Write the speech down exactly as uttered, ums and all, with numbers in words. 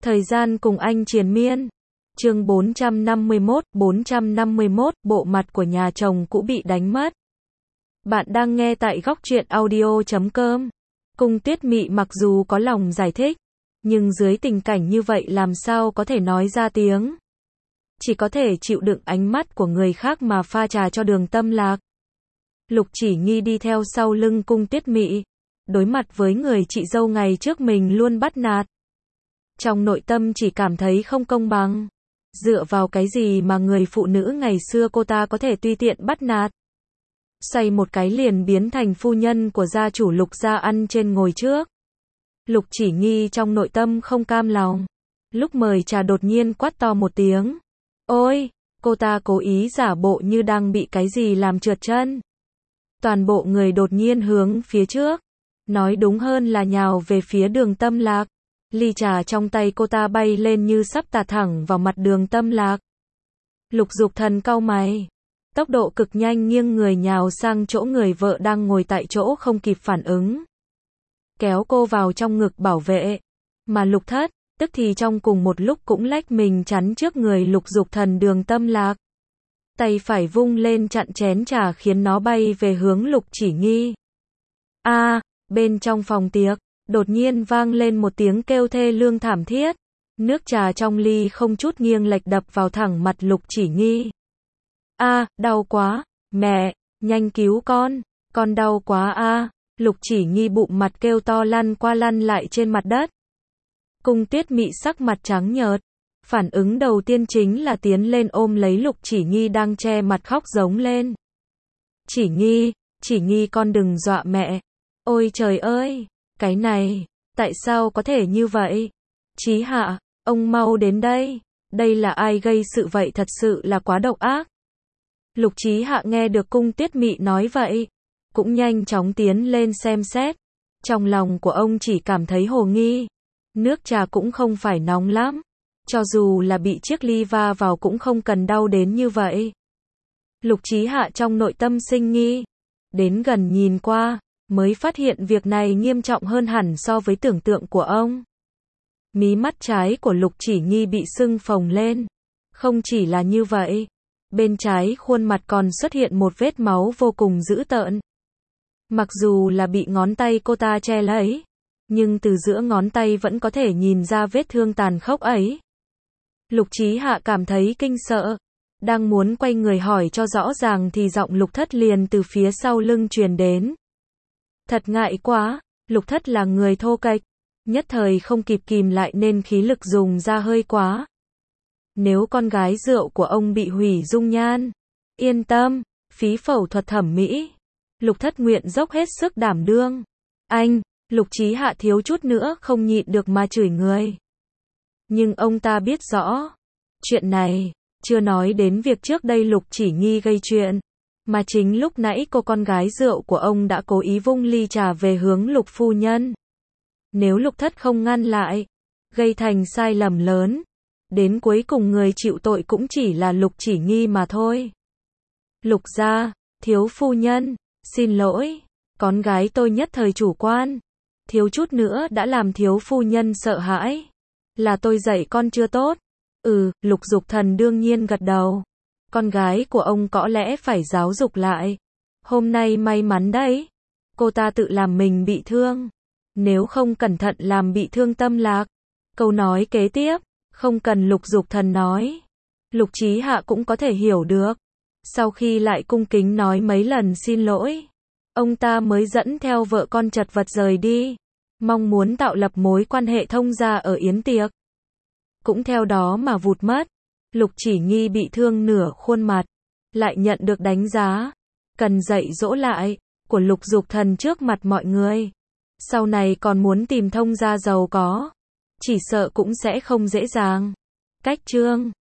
Thời gian cùng anh triền miên. Chương bốn trăm năm mươi mốt, bốn trăm năm mươi mốt, bộ mặt của nhà chồng cũ bị đánh mất. Bạn đang nghe tại góc truyện audio chấm com. Cung Tuyết Mị mặc dù có lòng giải thích, nhưng dưới tình cảnh như vậy làm sao có thể nói ra tiếng. Chỉ có thể chịu đựng ánh mắt của người khác mà pha trà cho Đường Tâm Lạc. Lục Chỉ Nghi đi theo sau lưng Cung Tuyết Mị, đối mặt với người chị dâu ngày trước mình luôn bắt nạt. Trong nội tâm chỉ cảm thấy không công bằng. Dựa vào cái gì mà người phụ nữ ngày xưa cô ta có thể tùy tiện bắt nạt. Xoay một cái liền biến thành phu nhân của gia chủ Lục gia ăn trên ngồi trước. Lục Chỉ Nghi trong nội tâm không cam lòng. Lúc mời trà đột nhiên quát to một tiếng. Ôi, cô ta cố ý giả bộ như đang bị cái gì làm trượt chân. Toàn bộ người đột nhiên hướng phía trước. Nói đúng hơn là nhào về phía Đường Tâm Lạc. Ly trà trong tay cô ta bay lên như sắp tạt thẳng vào mặt Đường Tâm Lạc. Lục Dục Thần cau mày. Tốc độ cực nhanh nghiêng người nhào sang chỗ người vợ đang ngồi tại chỗ không kịp phản ứng. Kéo cô vào trong ngực bảo vệ. Mà Lục Thất, tức thì trong cùng một lúc cũng lách mình chắn trước người Lục Dục Thần Đường Tâm Lạc. Tay phải vung lên chặn chén trà khiến nó bay về hướng Lục Chỉ Nghi. A, à, bên trong phòng tiệc, đột nhiên vang lên một tiếng kêu thê lương thảm thiết. Nước trà trong ly không chút nghiêng lệch đập vào thẳng mặt Lục Chỉ Nghi. A, à, đau quá, mẹ, nhanh cứu con, con đau quá a. À. Lục Chỉ Nghi bụng mặt kêu to lăn qua lăn lại trên mặt đất. Cung Tuyết Mị sắc mặt trắng nhợt. Phản ứng đầu tiên chính là tiến lên ôm lấy Lục Chỉ Nghi đang che mặt khóc giống lên. Chỉ Nghi, Chỉ Nghi con đừng dọa mẹ. Ôi trời ơi, cái này, tại sao có thể như vậy? Chí Hạ, ông mau đến đây. Đây là ai gây sự vậy, thật sự là quá độc ác. Lục Chí Hạ nghe được Cung Tuyết Mị nói vậy, cũng nhanh chóng tiến lên xem xét. Trong lòng của ông chỉ cảm thấy hồ nghi. Nước trà cũng không phải nóng lắm. Cho dù là bị chiếc ly va vào cũng không cần đau đến như vậy. Lục Chí Hạ trong nội tâm sinh nghi. Đến gần nhìn qua, mới phát hiện việc này nghiêm trọng hơn hẳn so với tưởng tượng của ông. Mí mắt trái của Lục Chỉ Nghi bị sưng phồng lên. Không chỉ là như vậy, bên trái khuôn mặt còn xuất hiện một vết máu vô cùng dữ tợn. Mặc dù là bị ngón tay cô ta che lấy, nhưng từ giữa ngón tay vẫn có thể nhìn ra vết thương tàn khốc ấy. Lục Chí Hạ cảm thấy kinh sợ. Đang muốn quay người hỏi cho rõ ràng thì giọng Lục Thất liền từ phía sau lưng truyền đến. Thật ngại quá, Lục Thất là người thô kệch, nhất thời không kịp kìm lại nên khí lực dùng ra hơi quá. Nếu con gái rượu của ông bị hủy dung nhan, yên tâm, phí phẫu thuật thẩm mỹ. Lục Thất nguyện dốc hết sức đảm đương. Anh, Lục Chí Hạ thiếu chút nữa không nhịn được mà chửi người. Nhưng ông ta biết rõ, chuyện này, chưa nói đến việc trước đây Lục Chỉ Nghi gây chuyện, mà chính lúc nãy cô con gái rượu của ông đã cố ý vung ly trà về hướng Lục phu nhân. Nếu Lục Thất không ngăn lại, gây thành sai lầm lớn, đến cuối cùng người chịu tội cũng chỉ là Lục Chỉ Nghi mà thôi. Lục gia, thiếu phu nhân, xin lỗi, con gái tôi nhất thời chủ quan, thiếu chút nữa đã làm thiếu phu nhân sợ hãi. Là tôi dạy con chưa tốt. Ừ, Lục Dục Thần đương nhiên gật đầu. Con gái của ông có lẽ phải giáo dục lại. Hôm nay may mắn đấy, cô ta tự làm mình bị thương. Nếu không cẩn thận làm bị thương Tâm Lạc. Câu nói kế tiếp, không cần Lục Dục Thần nói, Lục Chí Hạ cũng có thể hiểu được. Sau khi lại cung kính nói mấy lần xin lỗi, ông ta mới dẫn theo vợ con chật vật rời đi. Mong muốn tạo lập mối quan hệ thông gia ở yến tiệc. Cũng theo đó mà vụt mất. Lục Chỉ Nghi bị thương nửa khuôn mặt, lại nhận được đánh giá, cần dạy dỗ lại, của Lục Dục Thần trước mặt mọi người. Sau này còn muốn tìm thông gia giàu có, chỉ sợ cũng sẽ không dễ dàng. Cách chương